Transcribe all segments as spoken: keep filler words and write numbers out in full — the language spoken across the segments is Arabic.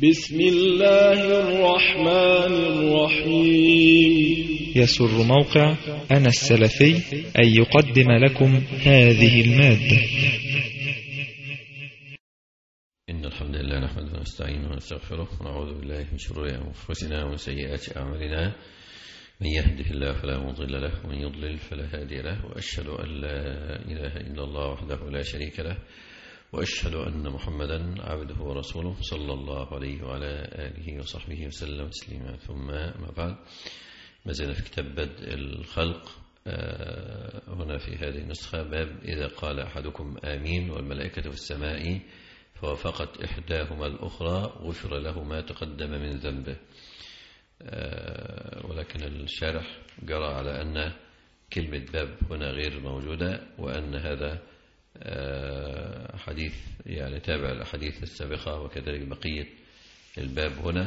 بسم الله الرحمن الرحيم. يسر موقع أنا السلفي أن يقدم لكم هذه المادة. إن الحمد لله نحمده ونستعينه ونستغفره ونعوذ بالله من شرور أنفسنا ومن سيئات أعمالنا. من يهده الله فلا مضل له ومن يضلل فلا هادي له، وأشهد أن لا إله إلا الله وحده لا شريك له، وأشهد أن محمدا عبده ورسوله صلى الله عليه وعلى آله وصحبه وسلم تسليما. ثم ما بعد، ما زلنا في كتاب بدء الخلق. هنا في هذه النسخة باب إذا قال أحدكم آمين والملائكة في السماء فوافقت إحداهما الأخرى غفر له ما تقدم من ذنبه. ولكن الشارح جرى على أن كلمة باب هنا غير موجودة، وأن هذا حديث يعني تابع الأحاديث السابقة، وكذلك بقية الباب هنا.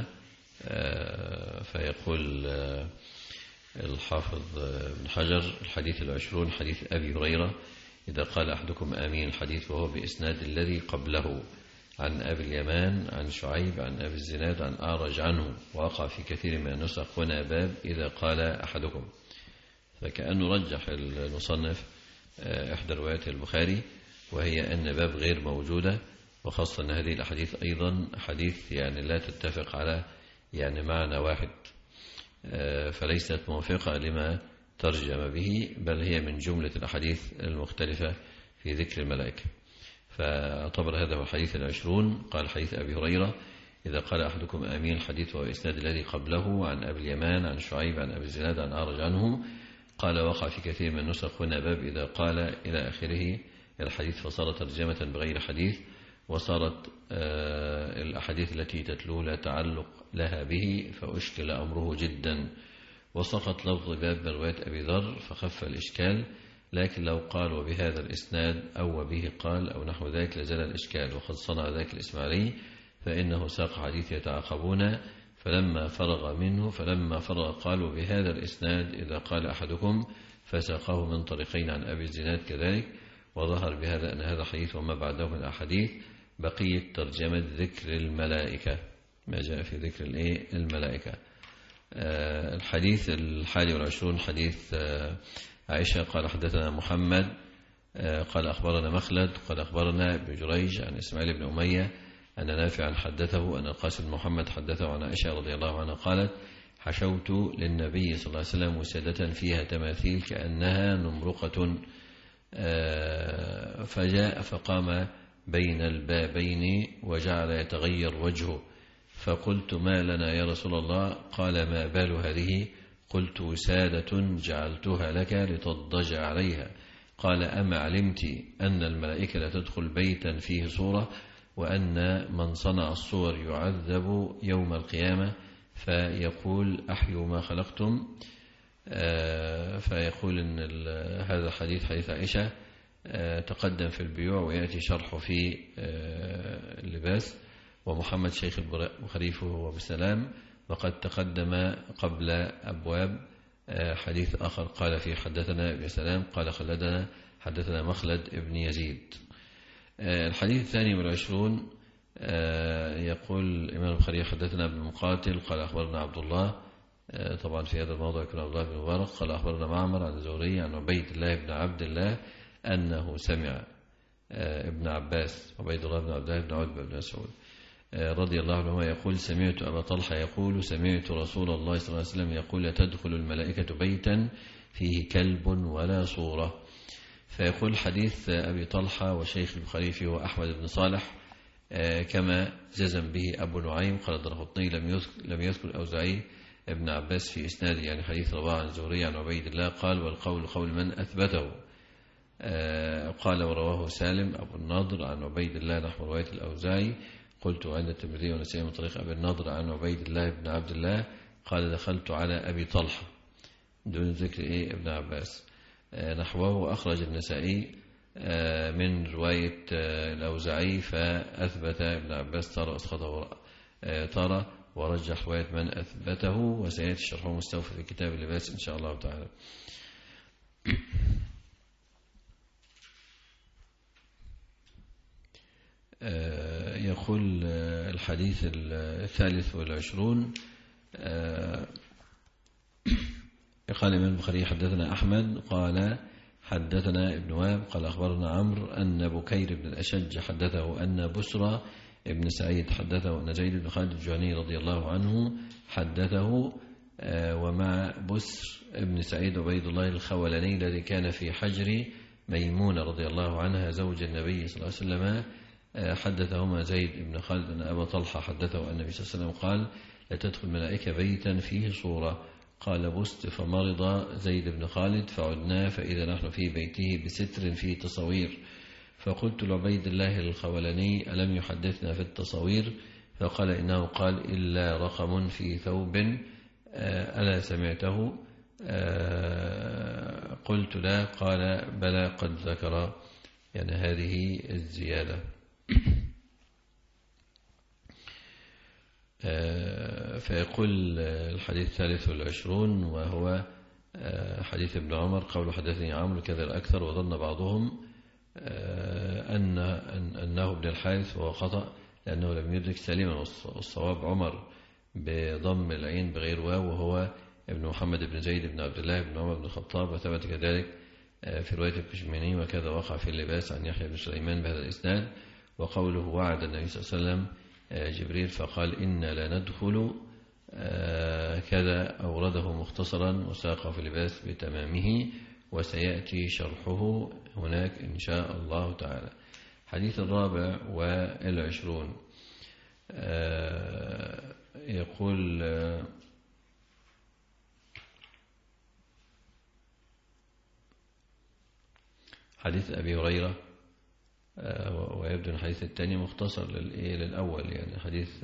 فيقول الحافظ ابن حجر: الحديث العشرون حديث أبي هريرة إذا قال أحدكم آمين، الحديث وهو بإسناد الذي قبله عن أبي اليمان عن شعيب عن أبي الزناد عن أعرج عنه، وقع في كثير من النسخ هنا باب إذا قال أحدكم. فكأنه رجح المصنف إحدى روايات البخاري، وهي أن باب غير موجودة، وخاصة أن هذه الأحاديث أيضا حديث يعني لا تتفق على يعني معنى واحد، فليست موافقة لما ترجم به، بل هي من جملة الأحاديث المختلفة في ذكر الملائكة. فاعتبر هذا هو الحديث العشرون. قال حديث أبي هريرة إذا قال أحدكم آمين، الحديث وإسناد الذي قبله عن أبي اليمان عن شعيب عن أبي الزناد عن أعرج عنه. قال وقع في كثير من النسخ هنا باب إذا قال إلى آخره الحديث، فصار ترجمة بغير حديث، وصارت الأحاديث التي تتلو لا تعلق لها به، فأشكل أمره جدا، وسقط لفظ باب برواية أبي ذر فخف الإشكال. لكن لو قال وبهذا الإسناد أو وبه قال أو نحو ذلك لزال الإشكال، وقد صنع ذلك الإسماعيلي، فإنه ساق حديث يتعاقبون فلما فرغ منه فلما فرغ قالوا بهذا الإسناد إذا قال أحدكم، فساقه من طريقين عن أبي الزناد كذلك. وظهر بهذا أن هذا حديث وما بعده من الأحاديث بقية ترجمة ذكر الملائكة، ما جاء في ذكر الملائكة. الحديث الحادي والعشرون حديث عائشة قال حدثنا محمد قال أخبرنا مخلد قال أخبرنا ابن جريج عن إسماعيل بن أمية أن نافعا حدثه أن القاسم بن محمد حدثه عن عائشة رضي الله عنها قالت: حشوت للنبي صلى الله عليه وسلم وسادة فيها تماثيل كأنها نمرقة، فجاء فقام بين البابين وجعل يتغير وجهه، فقلت: ما لنا يا رسول الله؟ قال: ما بال هذه؟ قلت: وسادة جعلتها لك لتضجع عليها. قال: أما علمت أن الملائكة لا تدخل بيتا فيه صورة، وأن من صنع الصور يعذب يوم القيامة، فيقول: أحيوا ما خلقتم. فيقول إن هذا الحديث حديث عائشة تقدم في البيوع، ويأتي شرحه في اللباس. ومحمد شيخ البخاري هو بسلام، وقد تقدم قبل أبواب حديث آخر قال فيه حدثنا ابن سلام قال خلدنا حدثنا مخلد ابن يزيد. الحديث الثاني والعشرون يقول الإمام البخاري حدثنا ابن مقاتل قال أخبرنا عبد الله، طبعا في هذا الموضوع يكون عبد الله بن مبارك قال أخبرنا معمر عن الزهري عن عبيد الله بن عبد الله أنه سمع ابن عباس عبيد الله بن عبد الله بن عتبة بن مسعود رضي الله عنه يقول: سمعت أبا طلحة يقول: سمعت رسول الله صلى الله عليه وسلم يقول: تدخل الملائكة بيتا فيه كلب ولا صورة. فيقول حديث أبي طلحة وشيخ البخاري فيه أحمد بن صالح كما جزم به أبو نعيم. قال الدرقطني لم يذكر الأوزاعي ابن عباس في إسناده، يعني حديث رواة عن الزهري عن عبيد الله. قال: والقول قول من أثبته. قال: ورواه سالم أبو النضر عن عبيد الله نحو رواية الأوزاعي. قلت عند الترمذي ونسائي من طريق أبي النضر عن عبيد الله بن عبد الله قال: دخلت على أبي طلحة دون ذكر إيه ابن عباس نحوه. أخرج النسائي من رواية الأوزاعي فأثبت ابن عباس ترى أسقطه ترى، ورجح رواية من أثبته، وسيأتي شرحه مستوفى في كتاب اللباس إن شاء الله تعالى. يقول الحديث الثالث والعشرون قال الإمام البخاري حدثنا أحمد قال حدثنا ابن وهب قال أخبرنا عمرو أن بكير بن الأشج حدثه أن بسرى ابن سعيد حدثه أن زيد بن خالد الجهني رضي الله عنه حدثه ومع بسر ابن سعيد عبيد الله الخولاني الذي كان في حجر ميمونة رضي الله عنها زوج النبي صلى الله عليه وسلم حدثهما زيد بن خالد أن أبا طلحة حدثه أن النبي صلى الله عليه وسلم قال لا تدخل ملائكة بيتا فيه صورة. قال بست فمرض زيد بن خالد فعدنا فإذا نحن في بيته بستر فيه تصوير فقلت لعبيد الله الخولاني ألم يحدثنا في التصوير؟ فقال إنه قال إلا رقم في ثوب ألا سمعته؟ قلت لا. قال بلى قد ذكر يعني هذه الزيادة. فيقول الحديث الثالث والعشرون وهو حديث ابن عمر قول حدثني عمرو كذا الأكثر وظن بعضهم أن أنه ابن الحارث وهو خطأ لأنه لم يدرك سالما والصواب عمر بضم العين بغير واو وهو ابن محمد بن زيد بن عبد الله بن عمر بن الخطاب وثبت كذلك في رواية الكشميني وكذا وقع في اللباس عن يحيى بن سليمان بهذا الإسناد. وقوله وعد النبي صلى الله عليه وسلم جبريل فقال إنا لا ندخل كذا أورده مختصرا وساقه في اللباس بتمامه وسيأتي شرحه هناك إن شاء الله تعالى. حديث الرابع والعشرون يقول حديث أبي هريرة ويبدو الحديث الثاني مختصر للأول يعني حديث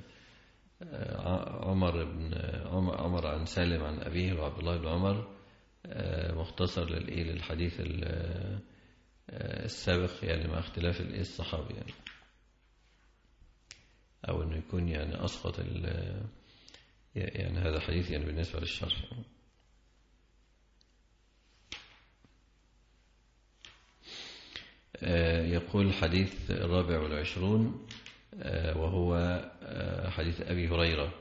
عمر بن عمر عن سالم عن أبيه وعبد الله بن عمر مختصر للحديث السابق يعني مع اختلاف الصحابي يعني أو أنه يكون يعني أسقط يعني هذا حديث يعني بالنسبة للشرح. يقول الحديث الرابع والعشرون وهو حديث أبي هريرة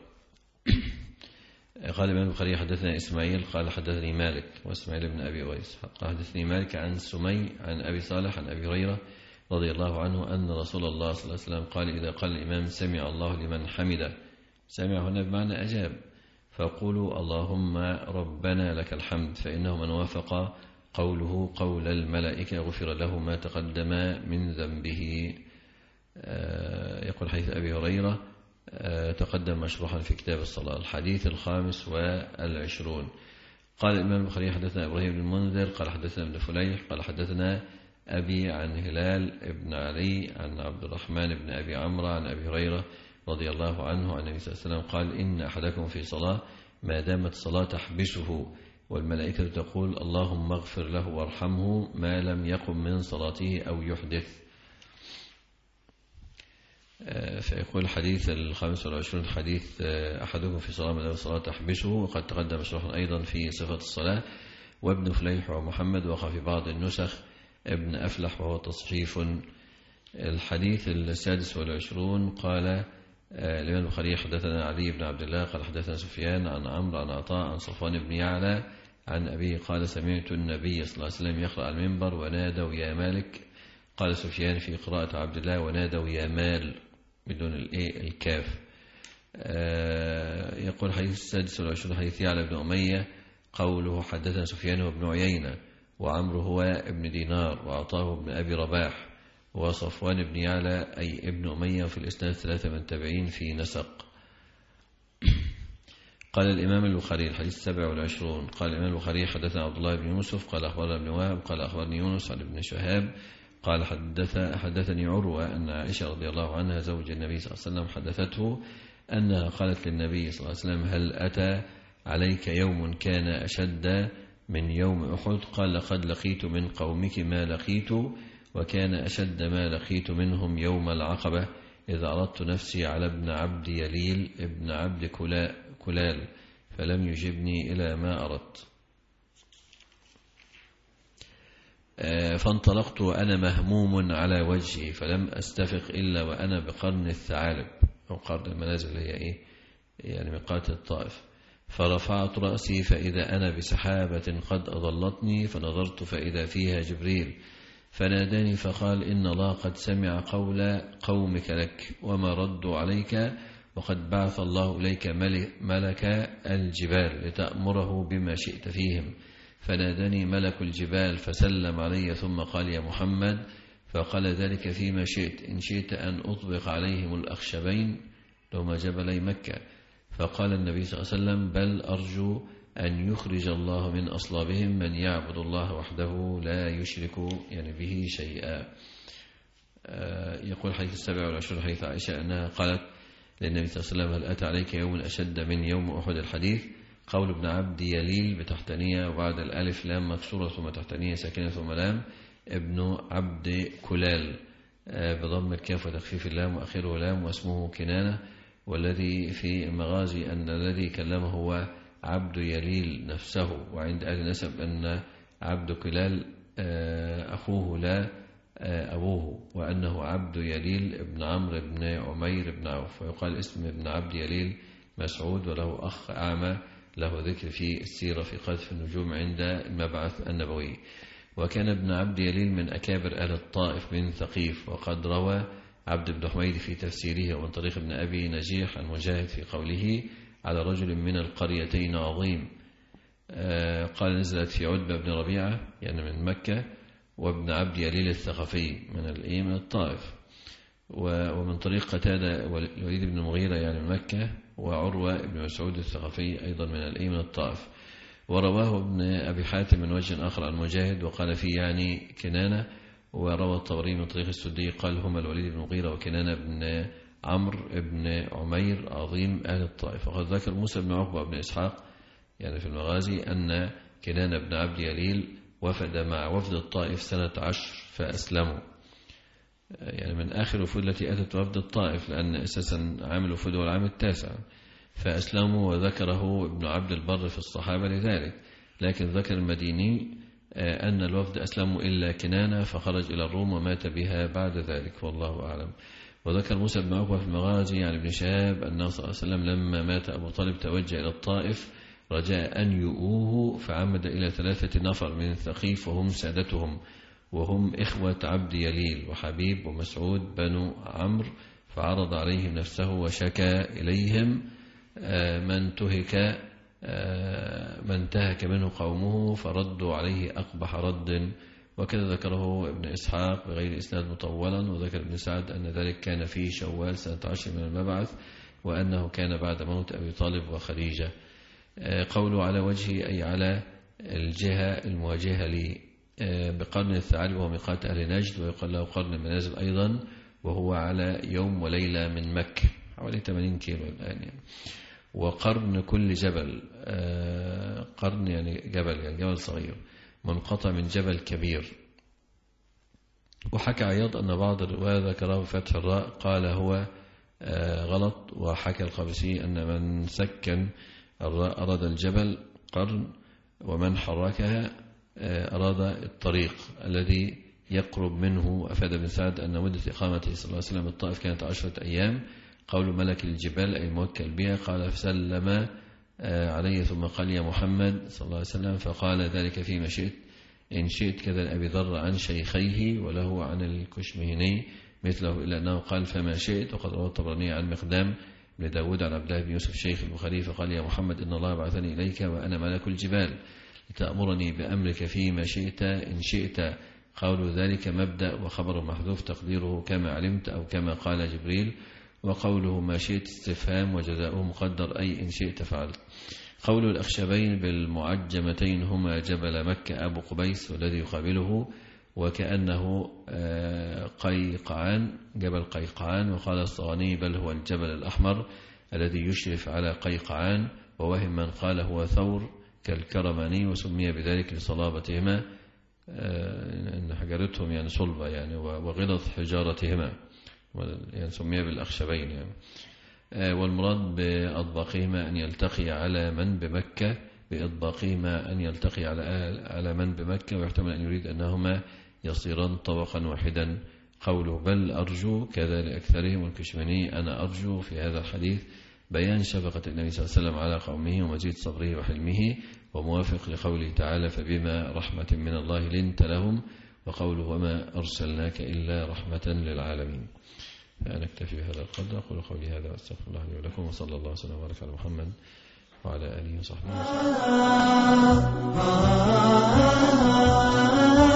قال الإمام البخاري حدثنا إسماعيل قال حدثني مالك وإسماعيل بن أبي ويس قال حدثني مالك عن سمي عن أبي صالح عن أبي هريرة رضي الله عنه أن رسول الله صلى الله عليه وسلم قال إذا قال الإمام سمع الله لمن حمده سمع هنا بمعنى أجاب فقولوا اللهم ربنا لك الحمد فإنه من وافق قوله قول الملائكة غفر له ما تقدم من ذنبه. يقول حديث أبي هريرة تقدم مشروحا في كتاب الصلاة. الحديث الخامس والعشرون قال الإمام البخاري حدثنا إبراهيم بن المنذر قال حدثنا ابن فليح قال حدثنا أبي عن هلال بن علي عن عبد الرحمن بن أبي عمرو عن أبي هريرة رضي الله عنه عن النبي صلى الله عليه وسلم قال إن أحدكم في صلاة ما دامت الصلاة تحبسه والملائكة تقول اللهم اغفر له وارحمه ما لم يقم من صلاته أو يحدث. فيقول الحديث الخامس والعشرون حديث أحدكم في صلاة ما دامت الصلاة تحبسه وقد تقدم شرحا أيضا في صفة الصلاة. وابن فليح ومحمد وقع في بعض النسخ ابن أفلح وهو تصحيف. الحديث السادس والعشرون قال الإمام البخاري حدثنا علي بن عبد الله قال حدثنا سفيان عن عمرو عن عطاء عن صفوان بن يعلى عن أبيه قال سمعت النبي صلى الله عليه وسلم يقرأ على المنبر ونادوا يا مالك. قال سفيان في قراءة عبد الله ونادوا يا مال بدون الايه الكاف. يقول حديث السادس والعشرون حديث يعلى بن أمية قوله حدثنا سفيان وابن عيينة وعمرو هو ابن دينار وعطاه ابن أبي رباح وصفوان بن يعلى أي ابن أمية في الإسناد ثلاثة من تابعين في نسق. قال الإمام البخاري الحديث السابع والعشرون قال الإمام البخاري حدثنا عبد الله بن يوسف قال أخبرنا ابن وهب قال أخبرني يونس عن ابن شهاب قال حدث حدثني عروة أن عائشة رضي الله عنها زوج النبي صلى الله عليه وسلم حدثته أنها قالت للنبي صلى الله عليه وسلم هل أتى عليك يوم كان أشد من يوم أحد؟ قال لقد لقيت من قومك ما لقيت وكان أشد ما لقيت منهم يوم العقبة إذا أردت نفسي على ابن عبد يليل ابن عبد كلال فلم يجبني إلى ما أردت. فانطلقت وأنا مهموم على وجهي فلم أستفق إلا وأنا بقرن الثعالب أو قرن المنازل اللي هي إيه يعني ميقات الطائف. فرفعت رأسي فإذا أنا بسحابة قد أضلتني فنظرت فإذا فيها جبريل فناداني فقال إن الله قد سمع قول قومك لك وما ردوا عليك وقد بعث الله إليك ملك الجبال لتأمره بما شئت فيهم. فناداني ملك الجبال فسلم علي ثم قال يا محمد فقال ذلك فيما شئت إن شئت أن أطبق عليهم الأخشبين لهما جبلي مكة. فقال النبي صلى الله عليه وسلم بل أرجو أن يخرج الله من أصلابهم من يعبد الله وحده لا يشرك يعني به شيئا. يقول حديث السابع والعشرون حديث عائشة أنها قالت للنبي صلى الله عليه وسلم هل أتى عليك يوم أشد من يوم أحد الحديث. قول ابن عبد يليل بتحتانية وبعد الألف لام مكسورة ثم تحتانية ساكنة ثم لام ابن عبد كلال بضم الكاف وتخفيف اللام وأخيره لام واسمه كنانة. والذي في المغازي أن الذي كلمه هو عبد يليل نفسه وعند أهل نسب أن عبد كلال أخوه لا أبوه وأنه عبد يليل ابن عمرو بن عمير بن عوف. ويقال اسم ابن عبد يليل مسعود وله أخ أعمى له ذكر في السيرة في قذف النجوم عند المبعث النبوي. وكان ابن عبد يليل من أكابر أهل الطائف من ثقيف. وقد روى عبد بن حميد في تفسيره ومن طريق ابن أبي نجيح عن مجاهد في قوله على رجل من القريتين عظيم قال نزلت في عتبة بن ربيعة يعني من مكة وابن عبد يليل الثقفي من الإيه من الطائف. ومن طريق قتادة الوليد بن المغيرة يعني من مكة وعروة بن مسعود الثقفي أيضا من الإيه من الطائف. ورواه ابن أبي حاتم من وجه آخر عن مجاهد وقال فيه يعني كنانة. وروى الطبري من طريق السدي قال هما الوليد بن المغيرة وكنانة بن عمرو بن عمير عظيم أهل الطائف. وقد ذكر موسى بن عقبة بن إسحاق يعني في المغازي أن كنانة بن عبد يليل وفد مع وفد الطائف سنة عشر فأسلموا يعني من آخر الوفود التي أتت وفد الطائف لأن أساسا عام الوفود هو العام التاسع فأسلموا. وذكره ابن عبد البر في الصحابة لذلك لكن ذكر المديني أن الوفد أسلموا إلا كنانة فخرج إلى الروم ومات بها بعد ذلك والله أعلم. وذكر موسى بن عقبة في المغازي عن ابن شهاب أنه صلى الله عليه وسلم لما مات أبو طالب توجه إلى الطائف رجاء أن يؤوه فعمد إلى ثلاثة نفر من الثقيف وهم سادتهم وهم إخوة عبد يليل وحبيب ومسعود بنو عمرو فعرض عليهم نفسه وشكى إليهم من تهك من انتهك منه قومه فردوا عليه أقبح رد. وكذا ذكره ابن إسحاق بغير إسناد مطولا. وذكر ابن سعد أن ذلك كان في شوال سنة عشر من المبعث وأنه كان بعد موت أبي طالب وخديجة. قوله على وجهه أي على الجهة المواجهة لي بقرن الثعالب وهو ميقات أهل نجد ويقال له قرن المنازل أيضا وهو على يوم وليلة من مكة حوالي ثمانين كيلو الآن يعني. وقرن كل جبل قرن يعني جبل يعني جبل صغير منقطع من جبل كبير. وحكى عياض أن بعض الرواية ذكره بفتح الراء قال هو غلط. وحكى القابسي أن من سكن الراء أراد الجبل قرن ومن حركها أراد الطريق الذي يقرب منه. أفاد بن سعد أن مدة إقامته صلى الله عليه وسلم الطائف كانت عشرة أيام. قول ملك الجبال أي الموكل بها قال فسلم عليه ثم قال يا محمد صلى الله عليه وسلم فقال ذلك فيما شئت إن شئت كذا أبي ذر عن شيخيه وله عن الكشمهني مثله إلا أنه قال فما شئت. وقد روى الطبراني عن مقدام بن داود عن عبد الله بن يوسف شيخ البخاري فقال يا محمد إن الله بعثني إليك وأنا ملك الجبال لتأمرني بأمرك فيما شئت إن شئت. قول ذلك مبدأ وخبر محذوف تقديره كما علمت أو كما قال جبريل. وقوله ما شئت استفهام وجزاؤه مقدر أي إن شئت فعلت. قول الأخشبين بالمعجمتين هما جبل مكة أبو قبيس والذي يقابله وكأنه قيقعان جبل قيقعان. وقال الصغاني بل هو الجبل الأحمر الذي يشرف على قيقعان. ووهم من قال هو ثور كالكرماني وسمي بذلك لصلابتهما إن حجرتهم يعني صلبة يعني وغلظ حجارتهما يعني سمي بالأخشبين يعني. والمراد بأطباقهما أن يلتقي على من بمكة بإطباقهما أن يلتقي على على من بمكة، ويحتمل أن يريد أنهما يصيران طبقا واحدا. قوله بل أرجو كذا لأكثرهم، والكشمني أنا أرجو في هذا الحديث بيان شفقة النبي صلى الله عليه وسلم على قومه ومزيد صبره وحلمه، وموافق لقوله تعالى فبما رحمة من الله لنت لهم، وقوله وما أرسلناك إلا رحمة للعالمين. فأنا أكتفي بهذا القدر، أقول قولي هذا وأستغفر الله لي ولكم، وصلى الله وسلم وبارك على محمد وعلى آله وصحبه وسلم.